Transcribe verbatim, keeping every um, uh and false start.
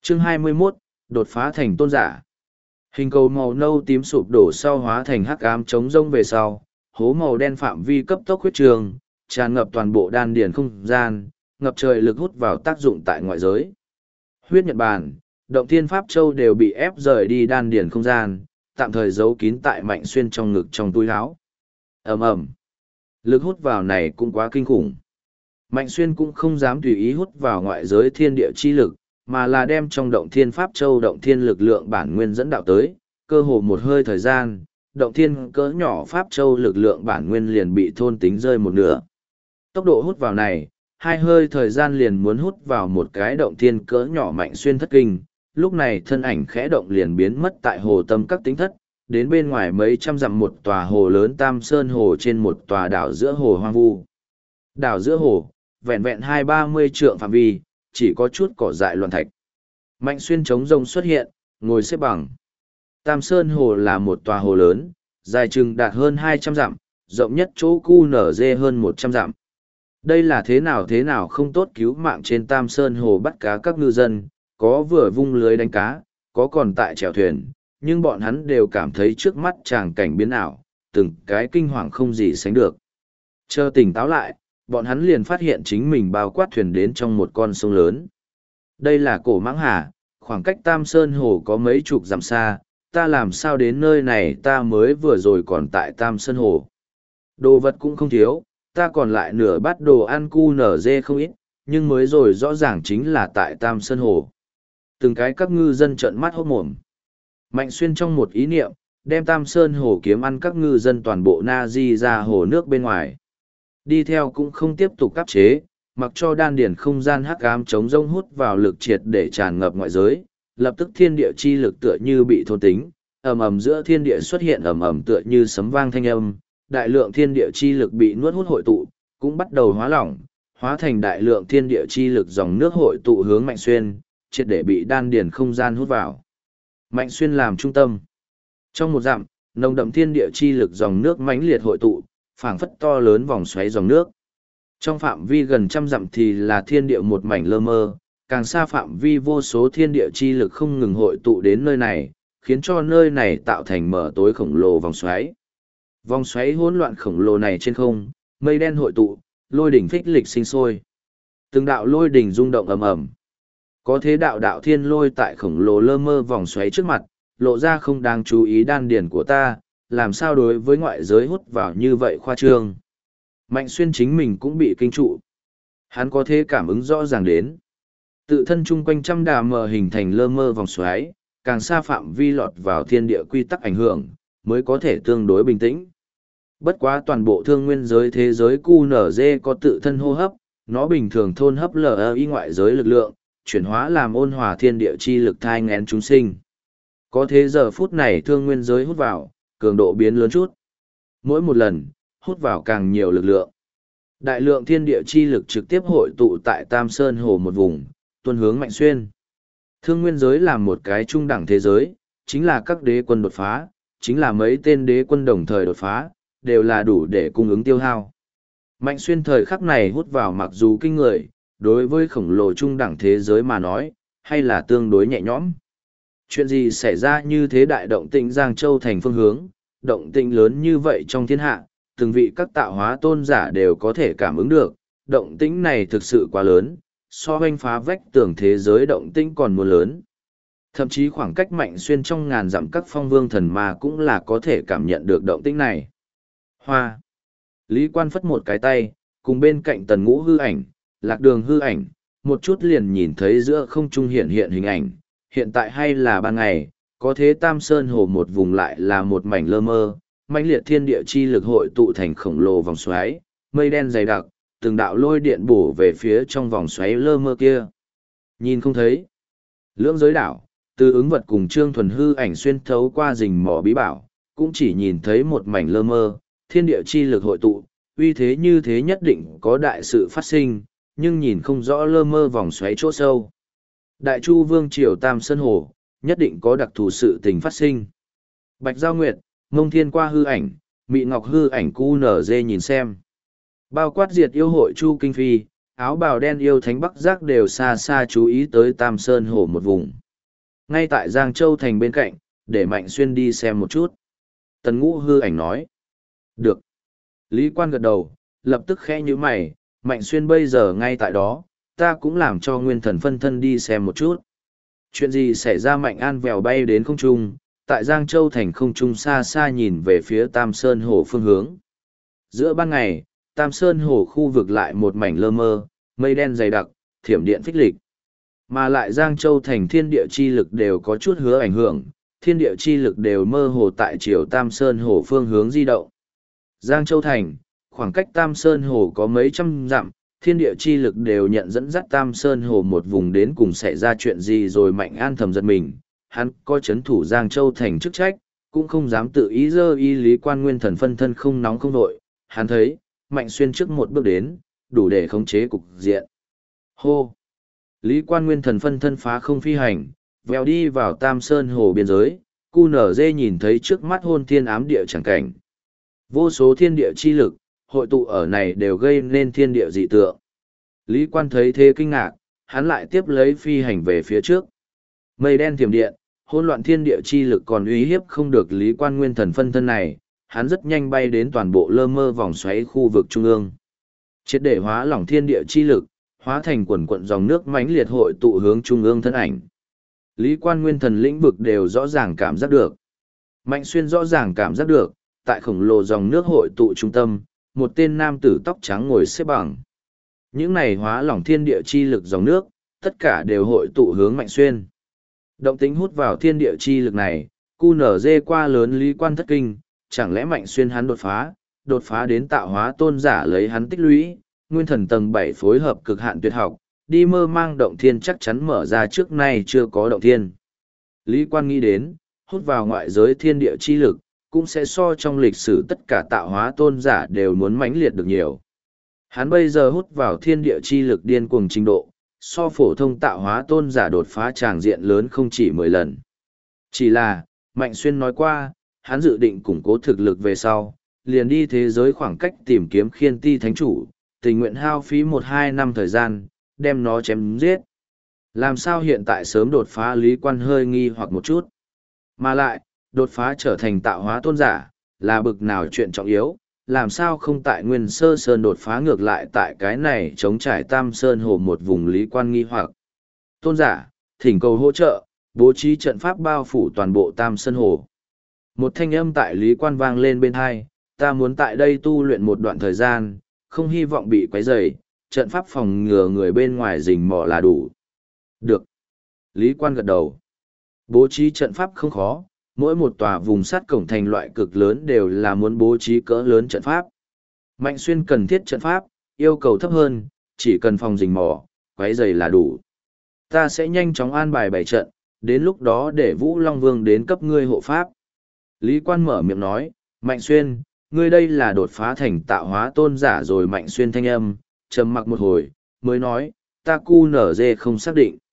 Chương hai mươi mốt, đột phá thành tôn giả. Hình cầu màu nâu tím sụp đổ sau hóa thành hắc ám trống rông về sau, hố màu đen phạm vi cấp tốc huyết trường, tràn ngập toàn bộ đan điền không gian, ngập trời lực hút vào tác dụng tại ngoại giới. Huyết Nhật Bàn, Động Thiên Pháp Châu đều bị ép rời đi đan điền không gian, tạm thời giấu kín tại Mạnh Xuyên trong ngực trong túi áo. Ầm ầm. Lực hút vào này cũng quá kinh khủng. Mạnh Xuyên cũng không dám tùy ý hút vào ngoại giới thiên địa chi lực, mà là đem trong Động Thiên Pháp Châu Động Thiên lực lượng bản nguyên dẫn đạo tới, cơ hồ một hơi thời gian, Động Thiên cỡ nhỏ Pháp Châu lực lượng bản nguyên liền bị thôn tính rơi một nửa. Tốc độ hút vào này, hai hơi thời gian liền muốn hút vào một cái Động Thiên cỡ nhỏ Mạnh Xuyên thất kinh, lúc này thân ảnh khẽ động liền biến mất tại hồ tâm các tính thất, đến bên ngoài mấy trăm dặm một tòa hồ lớn Tam Sơn Hồ trên một tòa đảo giữa hồ hoang vu. Đảo giữa hồ, vẹn vẹn hai ba mươi trượng phạm vi, chỉ có chút cỏ dại loạn thạch. Mạnh Xuyên trống rông xuất hiện, ngồi xếp bằng. Tam Sơn Hồ là một tòa hồ lớn, dài chừng đạt hơn hai trăm dặm, rộng nhất chỗ cu nở dê hơn một trăm dặm. Đây là thế nào thế nào không tốt cứu mạng trên Tam Sơn Hồ bắt cá các ngư dân, có vừa vung lưới đánh cá, có còn tại chèo thuyền, nhưng bọn hắn đều cảm thấy trước mắt tràng cảnh biến ảo, từng cái kinh hoàng không gì sánh được. Chờ tỉnh táo lại, bọn hắn liền phát hiện chính mình bao quát thuyền đến trong một con sông lớn. Đây là cổ Mãng Hà, khoảng cách Tam Sơn Hồ có mấy chục dặm xa, ta làm sao đến nơi này, ta mới vừa rồi còn tại Tam Sơn Hồ. Đồ vật cũng không thiếu, ta còn lại nửa bát đồ ăn cu nở dê không ít, nhưng mới rồi rõ ràng chính là tại Tam Sơn Hồ. Từng cái các ngư dân trợn mắt hốt mồm. Mạnh Xuyên trong một ý niệm, đem Tam Sơn Hồ kiếm ăn các ngư dân toàn bộ na di ra hồ nước bên ngoài. Đi theo cũng không tiếp tục áp chế, mặc cho đan điển không gian hắc ám chống rông hút vào lực triệt để tràn ngập ngoại giới, lập tức thiên địa chi lực tựa như bị thôn tính, ầm ầm giữa thiên địa xuất hiện ầm ầm tựa như sấm vang thanh âm, đại lượng thiên địa chi lực bị nuốt hút hội tụ, cũng bắt đầu hóa lỏng, hóa thành đại lượng thiên địa chi lực dòng nước hội tụ hướng Mạnh Xuyên, triệt để bị đan điển không gian hút vào. Mạnh Xuyên làm trung tâm. Trong một dặm, nồng đậm thiên địa chi lực dòng nước mãnh liệt hội tụ, phảng phất to lớn vòng xoáy dòng nước. Trong phạm vi gần trăm dặm thì là thiên địa một mảnh lơ mơ, càng xa phạm vi vô số thiên địa chi lực không ngừng hội tụ đến nơi này, khiến cho nơi này tạo thành mở tối khổng lồ vòng xoáy. Vòng xoáy hỗn loạn khổng lồ này trên không, mây đen hội tụ, lôi đỉnh phích lịch sinh sôi. Từng đạo lôi đỉnh rung động ầm ầm. Có thế đạo đạo thiên lôi tại khổng lồ lơ mơ vòng xoáy trước mặt, lộ ra không đáng chú ý đan điển của ta, làm sao đối với ngoại giới hút vào như vậy khoa trương. Mạnh Xuyên chính mình cũng bị kinh trụ. Hắn có thể cảm ứng rõ ràng đến. Tự thân chung quanh trăm đà mờ hình thành lơ mơ vòng xoáy, càng xa phạm vi lọt vào thiên địa quy tắc ảnh hưởng, mới có thể tương đối bình tĩnh. Bất quá toàn bộ thương nguyên giới thế giới cu nở dê có tự thân hô hấp, nó bình thường thôn hấp lờ y ngoại giới lực lượng, chuyển hóa làm ôn hòa thiên địa chi lực thai ngén chúng sinh. Có thế giờ phút này thương nguyên giới hút vào, cường độ biến lớn chút. Mỗi một lần, hút vào càng nhiều lực lượng. Đại lượng thiên địa chi lực trực tiếp hội tụ tại Tam Sơn Hồ một vùng, tuôn hướng Mạnh Xuyên. Thương nguyên giới là một cái trung đẳng thế giới, chính là các đế quân đột phá, chính là mấy tên đế quân đồng thời đột phá, đều là đủ để cung ứng tiêu hao. Mạnh Xuyên thời khắc này hút vào mặc dù kinh người, đối với khổng lồ trung đẳng thế giới mà nói, hay là tương đối nhẹ nhõm. Chuyện gì xảy ra như thế đại động tĩnh Giang Châu thành phương hướng, động tĩnh lớn như vậy trong thiên hạ, từng vị các tạo hóa tôn giả đều có thể cảm ứng được, động tĩnh này thực sự quá lớn, so hoanh phá vách tường thế giới động tĩnh còn muốn lớn. Thậm chí khoảng cách Mạnh Xuyên trong ngàn dặm các phong vương thần ma cũng là có thể cảm nhận được động tĩnh này. Hoa. Lý Quan phất một cái tay, cùng bên cạnh Tần Ngũ hư ảnh, Lạc Đường hư ảnh, một chút liền nhìn thấy giữa không trung hiện hiện hình ảnh, hiện tại hay là ban ngày, có thế Tam Sơn Hồ một vùng lại là một mảnh lơ mơ, mãnh liệt thiên địa chi lực hội tụ thành khổng lồ vòng xoáy, mây đen dày đặc, từng đạo lôi điện bổ về phía trong vòng xoáy lơ mơ kia. Nhìn không thấy. Lưỡng giới đảo, từ ứng vật cùng Trương Thuần hư ảnh xuyên thấu qua rình mỏ bí bảo, cũng chỉ nhìn thấy một mảnh lơ mơ, thiên địa chi lực hội tụ, uy thế như thế nhất định có đại sự phát sinh, nhưng nhìn không rõ lơ mơ vòng xoáy chỗ sâu. Đại Chu Vương Triều Tam Sơn Hồ, nhất định có đặc thù sự tình phát sinh. Bạch Giao Nguyệt, Mông Thiên qua hư ảnh, Mị Ngọc hư ảnh cu nở dê nhìn xem. Bao quát diệt yêu hội Chu Kinh Phi, áo bào đen yêu thánh Bắc Giác đều xa xa chú ý tới Tam Sơn Hồ một vùng. Ngay tại Giang Châu Thành bên cạnh, để Mạnh Xuyên đi xem một chút. Tần Ngũ hư ảnh nói. Được. Lý Quan gật đầu, lập tức khẽ nhíu mày, Mạnh Xuyên bây giờ ngay tại đó, ta cũng làm cho nguyên thần phân thân đi xem một chút. Chuyện gì xảy ra? Mạnh An vèo bay đến không trung, tại Giang Châu Thành không trung xa xa nhìn về phía Tam Sơn Hồ phương hướng. Giữa ban ngày, Tam Sơn Hồ khu vực lại một mảnh lơ mơ, mây đen dày đặc, thiểm điện phích lịch. Mà lại Giang Châu Thành thiên địa chi lực đều có chút hứa ảnh hưởng, thiên địa chi lực đều mơ hồ tại chiều Tam Sơn Hồ phương hướng di động. Giang Châu Thành, khoảng cách Tam Sơn Hồ có mấy trăm dặm, thiên địa chi lực đều nhận dẫn dắt Tam Sơn Hồ một vùng đến cùng xảy ra chuyện gì rồi. Mạnh An thầm giật mình, hắn có chấn thủ Giang Châu Thành chức trách, cũng không dám tự ý dơ y. Lý Quan nguyên thần phân thân không nóng không vội, hắn thấy, Mạnh Xuyên trước một bước đến, đủ để khống chế cục diện. Hô! Lý Quan nguyên thần phân thân phá không phi hành, vèo đi vào Tam Sơn Hồ biên giới, cu nở dê nhìn thấy trước mắt hôn thiên ám địa chẳng cảnh. Vô số thiên địa chi lực, hội tụ ở này đều gây nên thiên địa dị tượng. Lý Quan thấy thế kinh ngạc, hắn lại tiếp lấy phi hành về phía trước. Mây đen thiểm điện, hỗn loạn thiên địa chi lực còn uy hiếp không được Lý Quan nguyên thần phân thân này, hắn rất nhanh bay đến toàn bộ lơ mơ vòng xoáy khu vực trung ương. Triệt để hóa lỏng thiên địa chi lực, hóa thành quần quận dòng nước mãnh liệt hội tụ hướng trung ương thân ảnh. Lý Quan nguyên thần lĩnh vực đều rõ ràng cảm giác được. Mạnh Xuyên rõ ràng cảm giác được, tại khổng lồ dòng nước hội tụ trung tâm, một tên nam tử tóc trắng ngồi xếp bằng. Những này hóa lỏng thiên địa chi lực dòng nước, tất cả đều hội tụ hướng Mạnh Xuyên. Động tính hút vào thiên địa chi lực này, cu nở dê qua lớn Lý Quan thất kinh, chẳng lẽ Mạnh Xuyên hắn đột phá, đột phá đến tạo hóa tôn giả lấy hắn tích lũy, nguyên thần tầng bảy phối hợp cực hạn tuyệt học, đi mơ mang động thiên chắc chắn mở ra trước nay chưa có động thiên. Lý Quan nghĩ đến, hút vào ngoại giới thiên địa chi lực, cũng sẽ so trong lịch sử tất cả tạo hóa tôn giả đều muốn mãnh liệt được nhiều. Hắn bây giờ hút vào thiên địa chi lực điên cuồng trình độ, so phổ thông tạo hóa tôn giả đột phá tràng diện lớn không chỉ mười lần. Chỉ là, Mạnh Xuyên nói qua, hắn dự định củng cố thực lực về sau, liền đi thế giới khoảng cách tìm kiếm Khiên Ti Thánh Chủ, tình nguyện hao phí một hai năm thời gian, đem nó chém giết. Làm sao hiện tại sớm đột phá? Lý Quan hơi nghi hoặc một chút. Mà lại, đột phá trở thành tạo hóa tôn giả, là bực nào chuyện trọng yếu, làm sao không tại Nguyên Sơ Sơn đột phá ngược lại tại cái này chống trải Tam Sơn Hồ một vùng? Lý Quan nghi hoặc. Tôn giả, thỉnh cầu hỗ trợ, bố trí trận pháp bao phủ toàn bộ Tam Sơn Hồ. Một thanh âm tại Lý Quan vang lên bên hai, ta muốn tại đây tu luyện một đoạn thời gian, không hy vọng bị quấy rầy, trận pháp phòng ngừa người bên ngoài rình mò là đủ. Được. Lý Quan gật đầu. Bố trí trận pháp không khó, mỗi một tòa vùng sắt cổng thành loại cực lớn đều là muốn bố trí cỡ lớn trận pháp. Mạnh Xuyên cần thiết trận pháp, yêu cầu thấp hơn, chỉ cần phòng rình mò, quấy rầy là đủ. Ta sẽ nhanh chóng an bài bảy trận, đến lúc đó để Vũ Long Vương đến cấp ngươi hộ pháp. Lý Quan mở miệng nói, Mạnh Xuyên, ngươi đây là đột phá thành tạo hóa tôn giả rồi. Mạnh Xuyên thanh âm, trầm mặc một hồi, mới nói, ta cu nở dê không xác định.